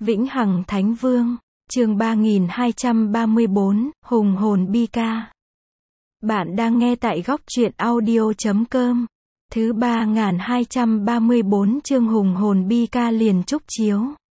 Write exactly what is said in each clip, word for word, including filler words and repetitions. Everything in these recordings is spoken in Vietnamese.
Vĩnh Hằng Thánh Vương, chương ba nghìn hai trăm ba mươi bốn, Hùng Hồn Bi Ca. Bạn đang nghe tại góc truyện audio chấm com. Thứ ba nghìn hai trăm ba mươi bốn chương Hùng Hồn Bi Ca liền trúc chiếu.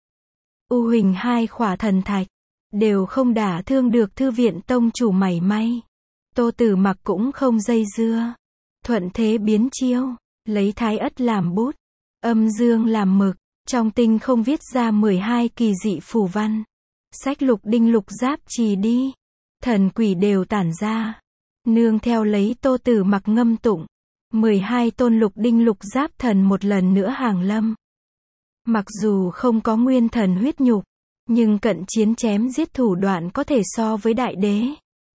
U Huỳnh hai khỏa thần thạch, đều không đả thương được thư viện tông chủ mảy may. Tô Tử Mặc cũng không dây dưa. Thuận thế biến chiêu, lấy thái ất làm bút, âm dương làm mực, trong tinh không viết ra mười hai kỳ dị phù văn. Sách lục đinh lục giáp trì đi. Thần quỷ đều tản ra. Nương theo lấy Tô Tử Mặc ngâm tụng. mười hai tôn lục đinh lục giáp thần một lần nữa hàng lâm. Mặc dù không có nguyên thần huyết nhục, nhưng cận chiến chém giết thủ đoạn có thể so với đại đế.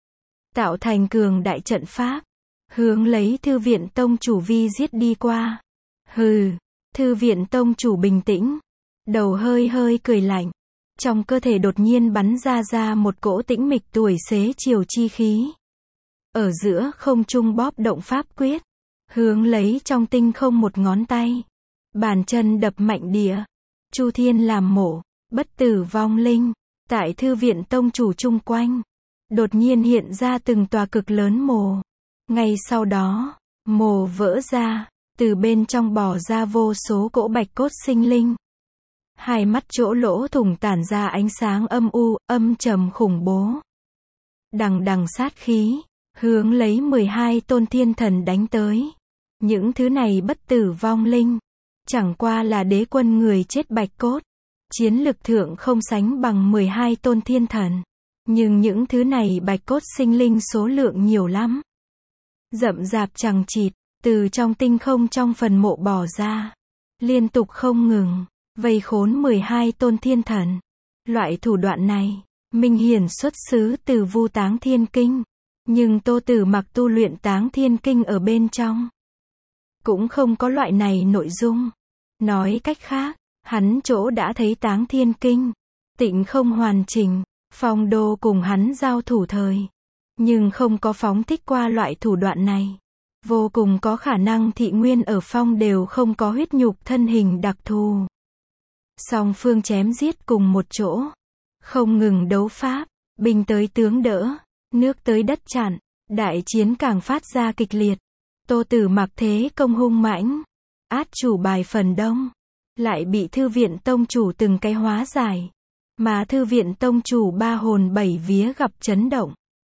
Tạo thành cường đại trận pháp, hướng lấy thư viện tông chủ vi giết đi qua. Hừ, thư viện tông chủ bình tĩnh, đầu hơi hơi cười lạnh. Trong cơ thể đột nhiên bắn ra ra một cỗ tĩnh mịch tuổi xế chiều chi khí. Ở giữa không trung bóp động pháp quyết, hướng lấy trong tinh không một ngón tay. Bàn chân đập mạnh địa, Chu Thiên làm mổ, bất tử vong linh. Tại thư viện tông chủ chung quanh, đột nhiên hiện ra từng tòa cực lớn mồ. Ngay sau đó, mồ vỡ ra, từ bên trong bò ra vô số cỗ bạch cốt sinh linh. Hai mắt chỗ lỗ thủng tản ra ánh sáng âm u, âm trầm khủng bố. Đằng đằng sát khí, hướng lấy mười hai tôn thiên thần đánh tới. Những thứ này bất tử vong linh, chẳng qua là đế quân người chết bạch cốt. Chiến lực thượng không sánh bằng mười hai tôn thiên thần. Nhưng những thứ này bạch cốt sinh linh số lượng nhiều lắm. Rậm rạp chằng chịt, từ trong tinh không trong phần mộ bò ra. Liên tục không ngừng, vây khốn mười hai tôn thiên thần. Loại thủ đoạn này, minh hiển xuất xứ từ Vu Táng Thiên Kinh. Nhưng Tô Tử Mặc tu luyện Táng Thiên Kinh ở bên trong, cũng không có loại này nội dung. Nói cách khác, hắn chỗ đã thấy Táng Thiên Kinh, Tịnh không hoàn chỉnh. Phong Đô cùng hắn giao thủ thời, nhưng không có phóng thích qua loại thủ đoạn này. Vô cùng có khả năng thị nguyên ở Phong đều không có huyết nhục thân hình đặc thù. Song phương chém giết cùng một chỗ, không ngừng đấu pháp, binh tới tướng đỡ, nước tới đất chặn, đại chiến càng phát ra kịch liệt. Tô Tử Mặc thế công hung mãnh, át chủ bài phần đông, lại bị thư viện tông chủ từng cái hóa giải. Mà thư viện tông chủ ba hồn bảy vía gặp chấn động,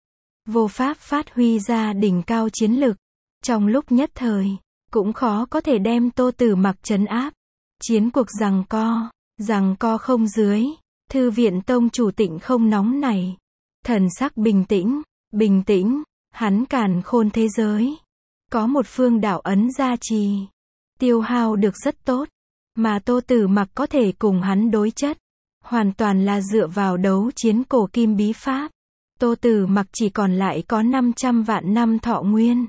vô pháp phát huy ra đỉnh cao chiến lực. Trong lúc nhất thời, cũng khó có thể đem Tô Tử Mặc trấn áp. Chiến cuộc giằng co, giằng co không dưới. Thư viện tông chủ Tịnh không nóng nảy, thần sắc bình tĩnh, bình tĩnh. Hắn càn khôn thế giới, có một phương đạo ấn gia trì, tiêu hao được rất tốt. Mà Tô Tử Mặc có thể cùng hắn đối chất, hoàn toàn là dựa vào đấu chiến cổ kim bí pháp. Tô Tử Mặc chỉ còn lại có năm trăm vạn năm thọ nguyên.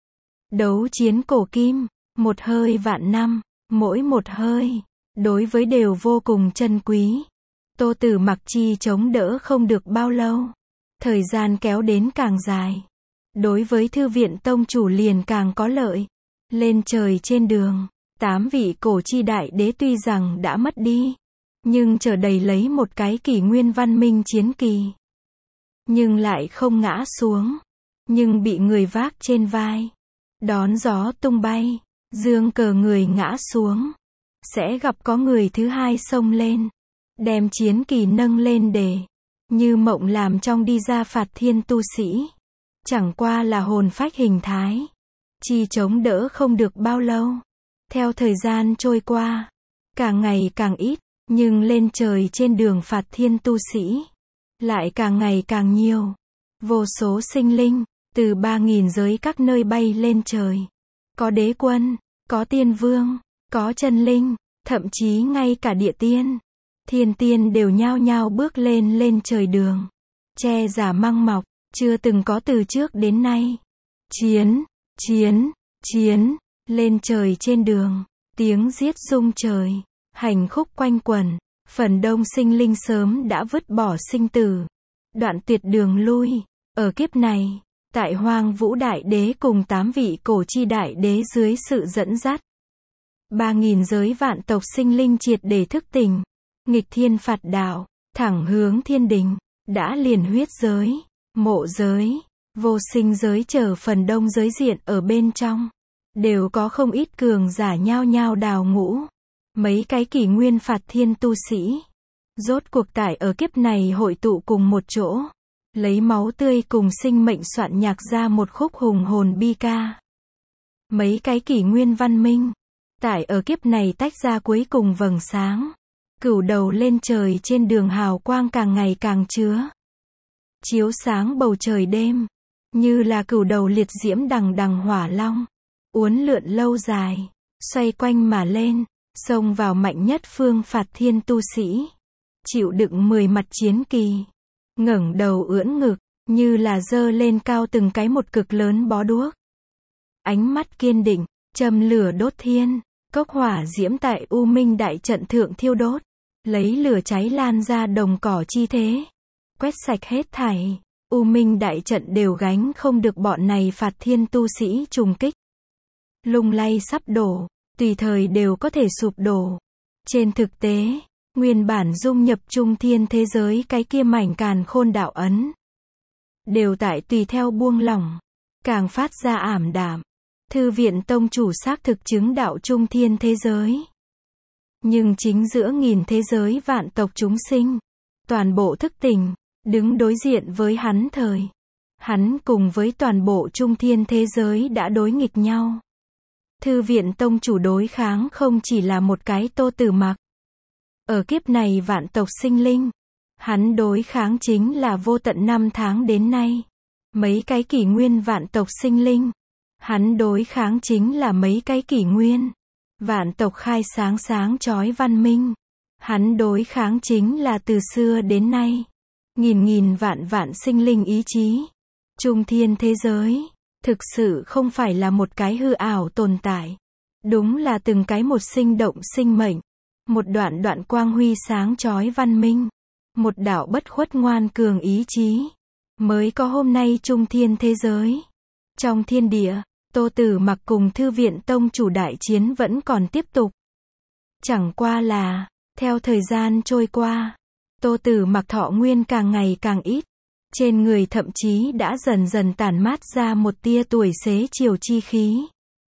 Đấu chiến cổ kim, một hơi vạn năm, mỗi một hơi, đối với đều vô cùng chân quý. Tô Tử Mặc chi chống đỡ không được bao lâu. Thời gian kéo đến càng dài, đối với thư viện tông chủ liền càng có lợi. Lên trời trên đường, tám vị cổ chi đại đế tuy rằng đã mất đi, nhưng chờ đầy lấy một cái kỷ nguyên văn minh chiến kỳ. Nhưng lại không ngã xuống, nhưng bị người vác trên vai, đón gió tung bay, dương cờ người ngã xuống. Sẽ gặp có người thứ hai xông lên, đem chiến kỳ nâng lên để, như mộng làm trong đi ra phạt thiên tu sĩ. Chẳng qua là hồn phách hình thái, chi chống đỡ không được bao lâu. Theo thời gian trôi qua, càng ngày càng ít. Nhưng lên trời trên đường phạt thiên tu sĩ, lại càng ngày càng nhiều. Vô số sinh linh, từ ba nghìn giới các nơi bay lên trời. Có đế quân, có tiên vương, có chân linh, thậm chí ngay cả địa tiên, thiên tiên đều nhao nhao bước lên lên trời đường. Che giả măng mọc, chưa từng có từ trước đến nay. Chiến, chiến, chiến, lên trời trên đường, tiếng giết rung trời. Hành khúc quanh quẩn, phần đông sinh linh sớm đã vứt bỏ sinh tử, đoạn tuyệt đường lui. Ở kiếp này, tại Hoang Vũ Đại Đế cùng tám vị cổ chi đại đế dưới sự dẫn dắt, ba nghìn giới vạn tộc sinh linh triệt để thức tỉnh, nghịch thiên phạt đạo, thẳng hướng thiên đình, đã liền huyết giới, mộ giới, vô sinh giới chờ phần đông giới diện ở bên trong, đều có không ít cường giả nhao nhao đào ngũ. Mấy cái kỷ nguyên phạt thiên tu sĩ, rốt cuộc tại ở kiếp này hội tụ cùng một chỗ, lấy máu tươi cùng sinh mệnh soạn nhạc ra một khúc hùng hồn bi ca. Mấy cái kỷ nguyên văn minh, tại ở kiếp này tách ra cuối cùng vầng sáng, cửu đầu lên trời trên đường hào quang càng ngày càng chứa, chiếu sáng bầu trời đêm, như là cửu đầu liệt diễm đằng đằng hỏa long, uốn lượn lâu dài, xoay quanh mà lên, xông vào mạnh nhất phương phạt thiên tu sĩ, chịu đựng mười mặt chiến kỳ, ngẩng đầu ưỡn ngực, như là giơ lên cao từng cái một cực lớn bó đuốc. Ánh mắt kiên định, châm lửa đốt thiên, cốc hỏa diễm tại U Minh đại trận thượng thiêu đốt, lấy lửa cháy lan ra đồng cỏ chi thế, quét sạch hết thảy, U Minh đại trận đều gánh không được bọn này phạt thiên tu sĩ trùng kích. Lung lay sắp đổ, tùy thời đều có thể sụp đổ. Trên thực tế, nguyên bản dung nhập trung thiên thế giới cái kia mảnh càn khôn đạo ấn, đều tại tùy theo buông lỏng, càng phát ra ảm đạm. Thư viện tông chủ xác thực chứng đạo trung thiên thế giới. Nhưng chính giữa nghìn thế giới vạn tộc chúng sinh, toàn bộ thức tỉnh, đứng đối diện với hắn thời. Hắn cùng với toàn bộ trung thiên thế giới đã đối nghịch nhau. Thư viện tông chủ đối kháng không chỉ là một cái Tô Tử Mặc. Ở kiếp này vạn tộc sinh linh, hắn đối kháng chính là vô tận năm tháng đến nay. Mấy cái kỷ nguyên vạn tộc sinh linh, hắn đối kháng chính là mấy cái kỷ nguyên vạn tộc khai sáng sáng chói văn minh. Hắn đối kháng chính là từ xưa đến nay, nghìn nghìn vạn vạn sinh linh ý chí. Trung thiên thế giới, thực sự không phải là một cái hư ảo tồn tại. Đúng là từng cái một sinh động sinh mệnh. Một đoạn đoạn quang huy sáng chói văn minh. Một đạo bất khuất ngoan cường ý chí. Mới có hôm nay trung thiên thế giới. Trong thiên địa, Tô Tử Mặc cùng Thư viện tông chủ đại chiến vẫn còn tiếp tục. Chẳng qua là, theo thời gian trôi qua, Tô Tử Mặc thọ nguyên càng ngày càng ít. Trên người thậm chí đã dần dần tản mát ra một tia tuổi xế chiều chi khí.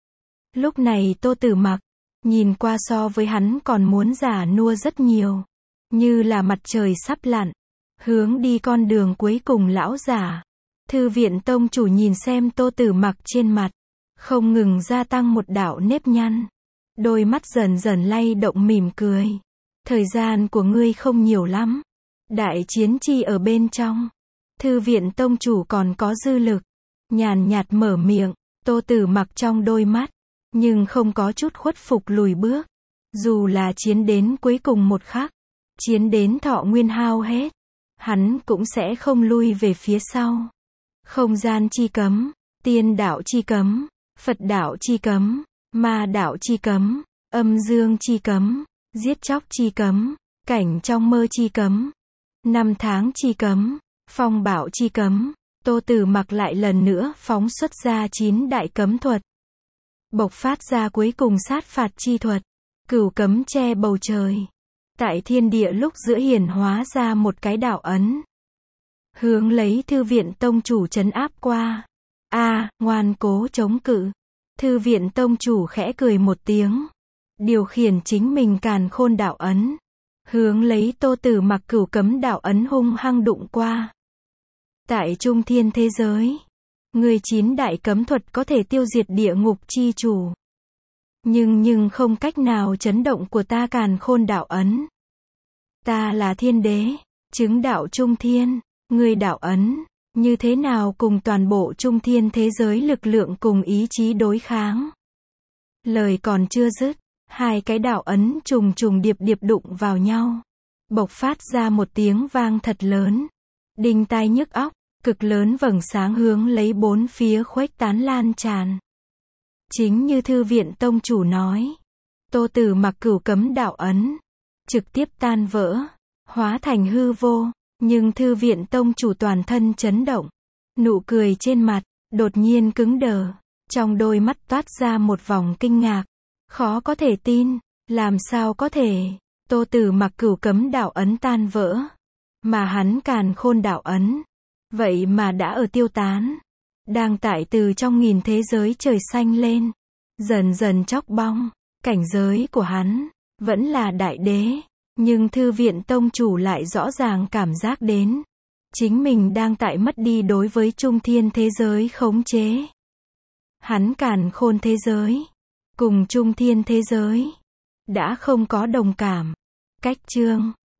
Lúc này Tô Tử Mặc, nhìn qua so với hắn còn muốn già nua rất nhiều. Như là mặt trời sắp lặn, hướng đi con đường cuối cùng lão giả. Thư viện tông chủ nhìn xem Tô Tử Mặc trên mặt, không ngừng gia tăng một đạo nếp nhăn. Đôi mắt dần dần lay động mỉm cười. Thời gian của ngươi không nhiều lắm. Đại chiến chi ở bên trong. Thư viện tông chủ còn có dư lực. Nhàn nhạt mở miệng, Tô Tử Mặc trong đôi mắt, nhưng không có chút khuất phục lùi bước. Dù là chiến đến cuối cùng một khắc, chiến đến thọ nguyên hao hết, hắn cũng sẽ không lui về phía sau. Không gian chi cấm, tiên đạo chi cấm, Phật đạo chi cấm, ma đạo chi cấm, âm dương chi cấm, giết chóc chi cấm, cảnh trong mơ chi cấm, năm tháng chi cấm, phong bạo chi cấm. Tô Tử Mặc lại lần nữa phóng xuất ra chín đại cấm thuật, bộc phát ra cuối cùng sát phạt chi thuật, cửu cấm che bầu trời. Tại thiên địa lúc giữa hiển hóa ra một cái đạo ấn, hướng lấy thư viện tông chủ trấn áp qua. A, à, ngoan cố chống cự. Thư viện tông chủ khẽ cười một tiếng, điều khiển chính mình càn khôn đạo ấn, hướng lấy Tô Tử Mặc cửu cấm đạo ấn hung hăng đụng qua. Tại trung thiên thế giới, người chín đại cấm thuật có thể tiêu diệt địa ngục chi chủ. Nhưng nhưng không cách nào chấn động của ta càn khôn đạo ấn. Ta là thiên đế, chứng đạo trung thiên, người đạo ấn, như thế nào cùng toàn bộ trung thiên thế giới lực lượng cùng ý chí đối kháng. Lời còn chưa dứt, hai cái đạo ấn trùng trùng điệp điệp đụng vào nhau, bộc phát ra một tiếng vang thật lớn, đinh tai nhức óc, cực lớn vầng sáng hướng lấy bốn phía khuếch tán lan tràn. Chính như thư viện tông chủ nói, Tô Tử Mặc cửu cấm đạo ấn, trực tiếp tan vỡ, hóa thành hư vô. Nhưng thư viện tông chủ toàn thân chấn động, nụ cười trên mặt, đột nhiên cứng đờ, trong đôi mắt toát ra một vòng kinh ngạc, khó có thể tin, làm sao có thể, Tô Tử Mặc cửu cấm đạo ấn tan vỡ, mà hắn càn khôn đạo ấn, vậy mà đã ở tiêu tán, đang tại từ trong nghìn thế giới trời xanh lên, dần dần chóc bong. Cảnh giới của hắn vẫn là đại đế, nhưng thư viện tông chủ lại rõ ràng cảm giác đến chính mình đang tại mất đi đối với trung thiên thế giới khống chế. Hắn càn khôn thế giới cùng trung thiên thế giới đã không có đồng cảm. Cách chương